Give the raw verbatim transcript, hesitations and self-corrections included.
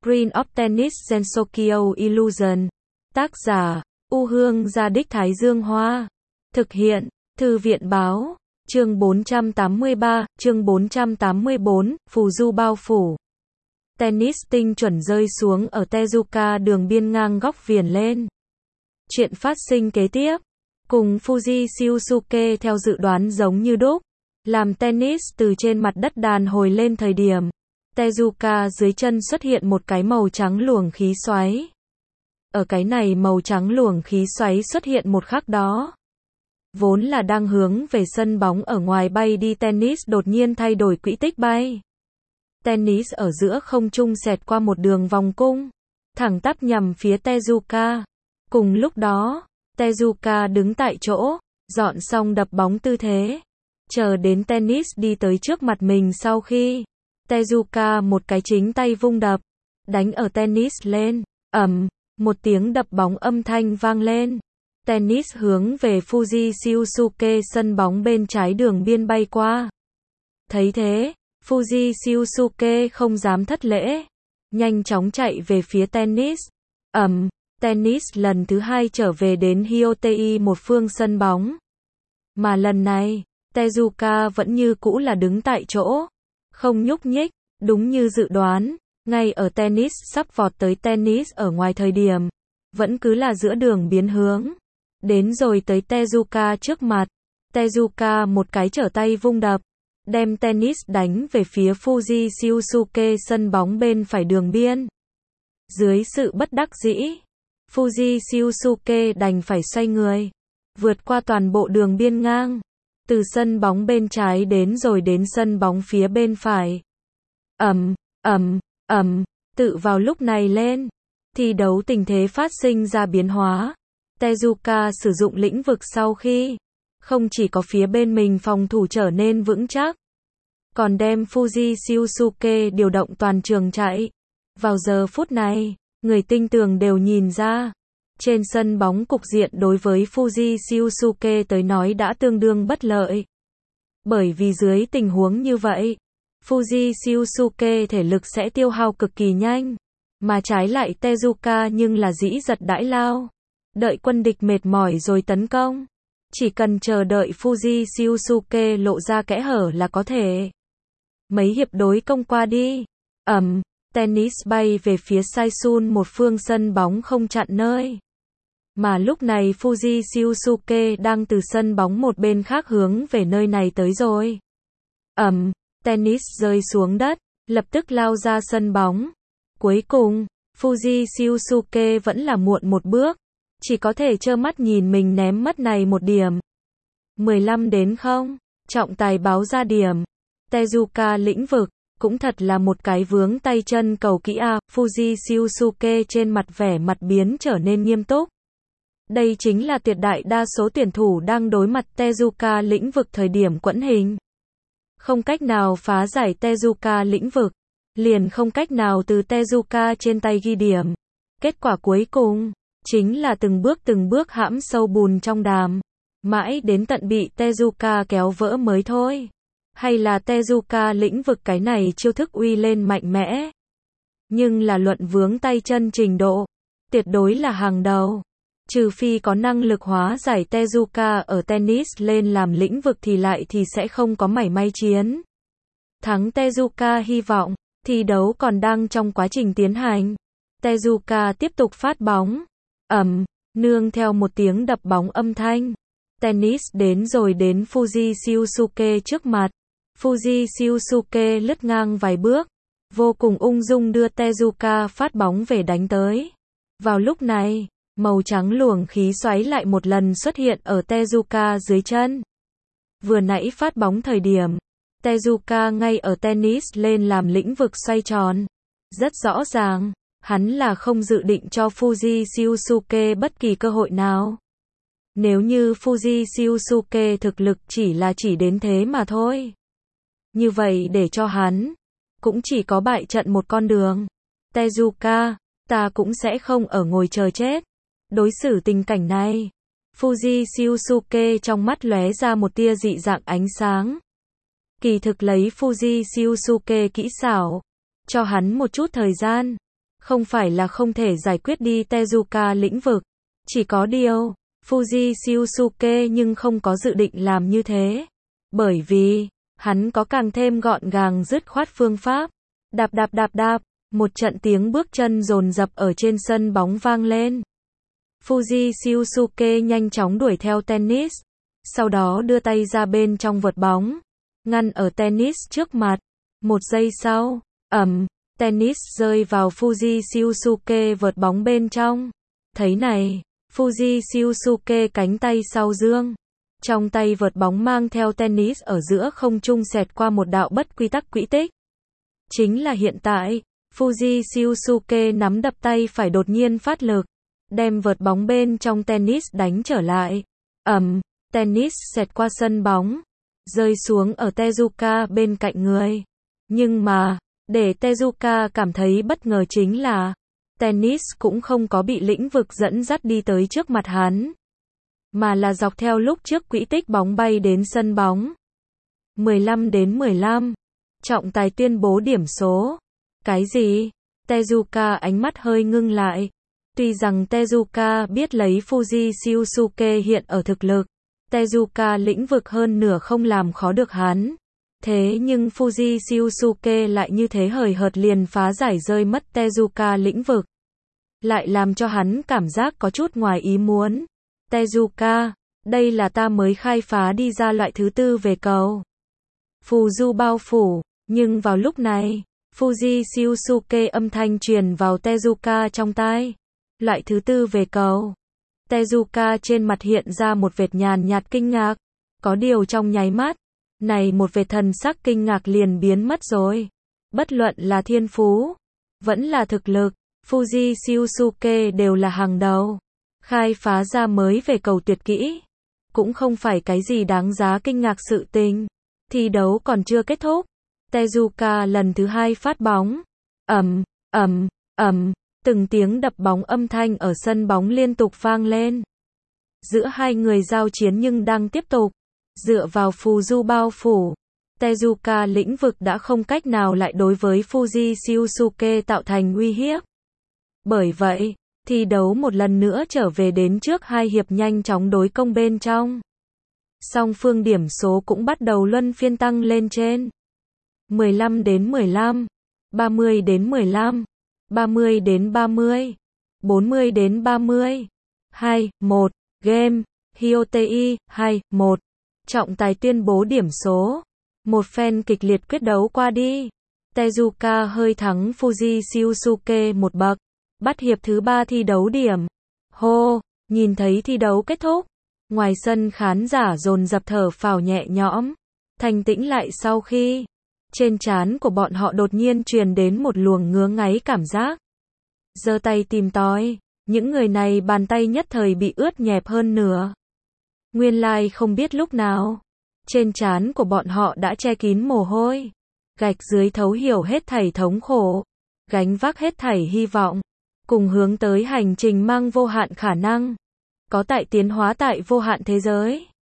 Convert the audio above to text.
Screen of Tennis Gensokyo Illusion. Tác giả, U Hương Gia Đích Thái Dương Hoa. Thực hiện, Thư viện Báo. Chương bốn trăm tám mươi ba, chương bốn trăm tám mươi bốn, phù du bao phủ. Tennis tinh chuẩn rơi xuống ở Tezuka đường biên ngang góc viền lên. Chuyện phát sinh kế tiếp. Cùng Fuji Shiosuke theo dự đoán giống như đúc. Làm tennis từ trên mặt đất đàn hồi lên thời điểm. Tezuka dưới chân xuất hiện một cái màu trắng luồng khí xoáy. Ở cái này màu trắng luồng khí xoáy xuất hiện một khắc đó. Vốn là đang hướng về sân bóng ở ngoài bay đi tennis đột nhiên thay đổi quỹ tích bay. Tennis ở giữa không trung xẹt qua một đường vòng cung, thẳng tắp nhằm phía Tezuka. Cùng lúc đó, Tezuka đứng tại chỗ, dọn xong đập bóng tư thế. Chờ đến tennis đi tới trước mặt mình sau khi Tezuka một cái chính tay vung đập, đánh ở tennis lên, ầm, một tiếng đập bóng âm thanh vang lên. Tennis hướng về Fuji Shiosuke sân bóng bên trái đường biên bay qua. Thấy thế, Fuji Shiosuke không dám thất lễ, nhanh chóng chạy về phía tennis. Ầm, tennis lần thứ hai trở về đến Hyotei một phương sân bóng. Mà lần này, Tezuka vẫn như cũ là đứng tại chỗ, không nhúc nhích, đúng như dự đoán, ngay ở tennis sắp vọt tới tennis ở ngoài thời điểm, vẫn cứ là giữa đường biến hướng. Đến rồi tới Tezuka trước mặt, Tezuka một cái trở tay vung đập, đem tennis đánh về phía Fuji Shiosuke sân bóng bên phải đường biên. Dưới sự bất đắc dĩ, Fuji Shiosuke đành phải xoay người, vượt qua toàn bộ đường biên ngang, từ sân bóng bên trái đến rồi đến sân bóng phía bên phải. Ầm, ầm, ầm, tự vào lúc này lên, thi đấu tình thế phát sinh ra biến hóa. Tezuka sử dụng lĩnh vực sau khi không chỉ có phía bên mình phòng thủ trở nên vững chắc, còn đem Fuji Shiosuke điều động toàn trường chạy. Vào giờ phút này, người tinh tường đều nhìn ra, trên sân bóng cục diện đối với Fuji Shiosuke tới nói đã tương đương bất lợi. Bởi vì dưới tình huống như vậy, Fuji Shiosuke thể lực sẽ tiêu hao cực kỳ nhanh, mà trái lại Tezuka nhưng là dĩ giật đãi lao. Đợi quân địch mệt mỏi rồi tấn công. Chỉ cần chờ đợi Fuji Shiosuke lộ ra kẽ hở là có thể. Mấy hiệp đối công qua đi. Ầm, tennis bay về phía Saisun một phương sân bóng không chặn nơi. Mà lúc này Fuji Shiosuke đang từ sân bóng một bên khác hướng về nơi này tới rồi. Ầm, tennis rơi xuống đất, lập tức lao ra sân bóng. Cuối cùng, Fuji Shiosuke vẫn là muộn một bước. Chỉ có thể trơ mắt nhìn mình ném mất này một điểm. mười lăm đến không, trọng tài báo ra điểm. Tezuka lĩnh vực, cũng thật là một cái vướng tay chân cầu kỹ a. Fuji Shiosuke trên mặt vẻ mặt biến trở nên nghiêm túc. Đây chính là tuyệt đại đa số tuyển thủ đang đối mặt Tezuka lĩnh vực thời điểm quẫn hình. Không cách nào phá giải Tezuka lĩnh vực, liền không cách nào từ Tezuka trên tay ghi điểm. Kết quả cuối cùng chính là từng bước từng bước hãm sâu bùn trong đàm, mãi đến tận bị Tezuka kéo vỡ mới thôi. Hay là Tezuka lĩnh vực cái này chiêu thức uy lên mạnh mẽ, nhưng là luận vướng tay chân trình độ, tuyệt đối là hàng đầu. Trừ phi có năng lực hóa giải Tezuka ở tennis lên làm lĩnh vực thì lại thì sẽ không có mảy may chiến thắng Tezuka. Hy vọng, thi đấu còn đang trong quá trình tiến hành. Tezuka tiếp tục phát bóng. Ầm, nương theo một tiếng đập bóng âm thanh, tennis đến rồi đến Fuji Shiosuke trước mặt. Fuji Shiosuke lướt ngang vài bước, vô cùng ung dung đưa Tezuka phát bóng về đánh tới. Vào lúc này, màu trắng luồng khí xoáy lại một lần xuất hiện ở Tezuka dưới chân. Vừa nãy phát bóng thời điểm, Tezuka ngay ở tennis lên làm lĩnh vực xoay tròn. Rất rõ ràng, hắn là không dự định cho Fuji Shiosuke bất kỳ cơ hội nào. Nếu như Fuji Shiosuke thực lực chỉ là chỉ đến thế mà thôi, như vậy để cho hắn cũng chỉ có bại trận một con đường. Tezuka, ta cũng sẽ không ở ngồi chờ chết. Đối xử tình cảnh này, Fuji Shiosuke trong mắt lóe ra một tia dị dạng ánh sáng. Kỳ thực lấy Fuji Shiosuke kỹ xảo, cho hắn một chút thời gian, Không phải là không thể giải quyết đi Tezuka lĩnh vực. Chỉ có điều, Fuji Shiosuke nhưng không có dự định làm như thế. Bởi vì, hắn có càng thêm gọn gàng dứt khoát phương pháp. Đạp đạp đạp đạp, một trận tiếng bước chân dồn dập ở trên sân bóng vang lên. Fuji Shiosuke nhanh chóng đuổi theo tennis. Sau đó đưa tay ra bên trong vợt bóng. Ngăn ở tennis trước mặt. Một giây sau, ầm, tennis rơi vào Fuji Shiosuke vợt bóng bên trong. Thấy này, Fuji Shiosuke cánh tay sau dương. Trong tay vợt bóng mang theo tennis ở giữa không trung xẹt qua một đạo bất quy tắc quỹ tích. Chính là hiện tại, Fuji Shiosuke nắm đập tay phải đột nhiên phát lực, đem vợt bóng bên trong tennis đánh trở lại. Ầm, tennis xẹt qua sân bóng, rơi xuống ở Tezuka bên cạnh người. Nhưng mà, để Tezuka cảm thấy bất ngờ chính là, tennis cũng không có bị lĩnh vực dẫn dắt đi tới trước mặt hắn, mà là dọc theo lúc trước quỹ tích bóng bay đến sân bóng. mười lăm đến mười lăm. Trọng tài tuyên bố điểm số. Cái gì? Tezuka ánh mắt hơi ngưng lại. Tuy rằng Tezuka biết lấy Fuji Shiosuke hiện ở thực lực, Tezuka lĩnh vực hơn nửa không làm khó được hắn. Thế nhưng Fuji Shiosuke lại như thế hời hợt liền phá giải rơi mất Tezuka lĩnh vực. Lại làm cho hắn cảm giác có chút ngoài ý muốn. Tezuka, đây là ta mới khai phá đi ra loại thứ tư về cầu. Phù du bao phủ, nhưng vào lúc này, Fuji Shiosuke âm thanh truyền vào Tezuka trong tai. Loại thứ tư về cầu. Tezuka trên mặt hiện ra một vệt nhàn nhạt kinh ngạc. Có điều trong nháy mắt, này một vệt thần sắc kinh ngạc liền biến mất rồi. Bất luận là thiên phú, vẫn là thực lực, Fuji Shiosuke đều là hàng đầu. Khai phá ra mới về cầu tuyệt kỹ. Cũng không phải cái gì đáng giá kinh ngạc sự tình. Thi đấu còn chưa kết thúc. Tezuka lần thứ hai phát bóng. Ầm, ầm, ầm, từng tiếng đập bóng âm thanh ở sân bóng liên tục vang lên. Giữa hai người giao chiến nhưng đang tiếp tục. Dựa vào phù du bao phủ, Tezuka lĩnh vực đã không cách nào lại đối với Fuji Shiosuke tạo thành uy hiếp. Bởi vậy, thi đấu một lần nữa trở về đến trước hai hiệp nhanh chóng đối công bên trong. Song phương điểm số cũng bắt đầu luân phiên tăng lên trên. mười lăm đến mười lăm, ba mươi đến mười lăm, ba mươi đến ba mươi, bốn mươi đến ba mươi. hai một, game, Hyotei, hai một. Trọng tài tuyên bố điểm số. Một phen kịch liệt quyết đấu qua đi. Tezuka hơi thắng Fuji Shiosuke một bậc. Bắt hiệp thứ ba thi đấu điểm. Hô, nhìn thấy thi đấu kết thúc. Ngoài sân khán giả dồn dập thở phào nhẹ nhõm. Thanh tĩnh lại sau khi, trên trán của bọn họ đột nhiên truyền đến một luồng ngứa ngáy cảm giác. Giơ tay tìm tòi, những người này bàn tay nhất thời bị ướt nhẹp hơn nửa. Nguyên lai không biết lúc nào, trên trán của bọn họ đã che kín mồ hôi. Gạch dưới thấu hiểu hết thảy thống khổ, gánh vác hết thảy hy vọng, cùng hướng tới hành trình mang vô hạn khả năng. Có tại tiến hóa tại vô hạn thế giới.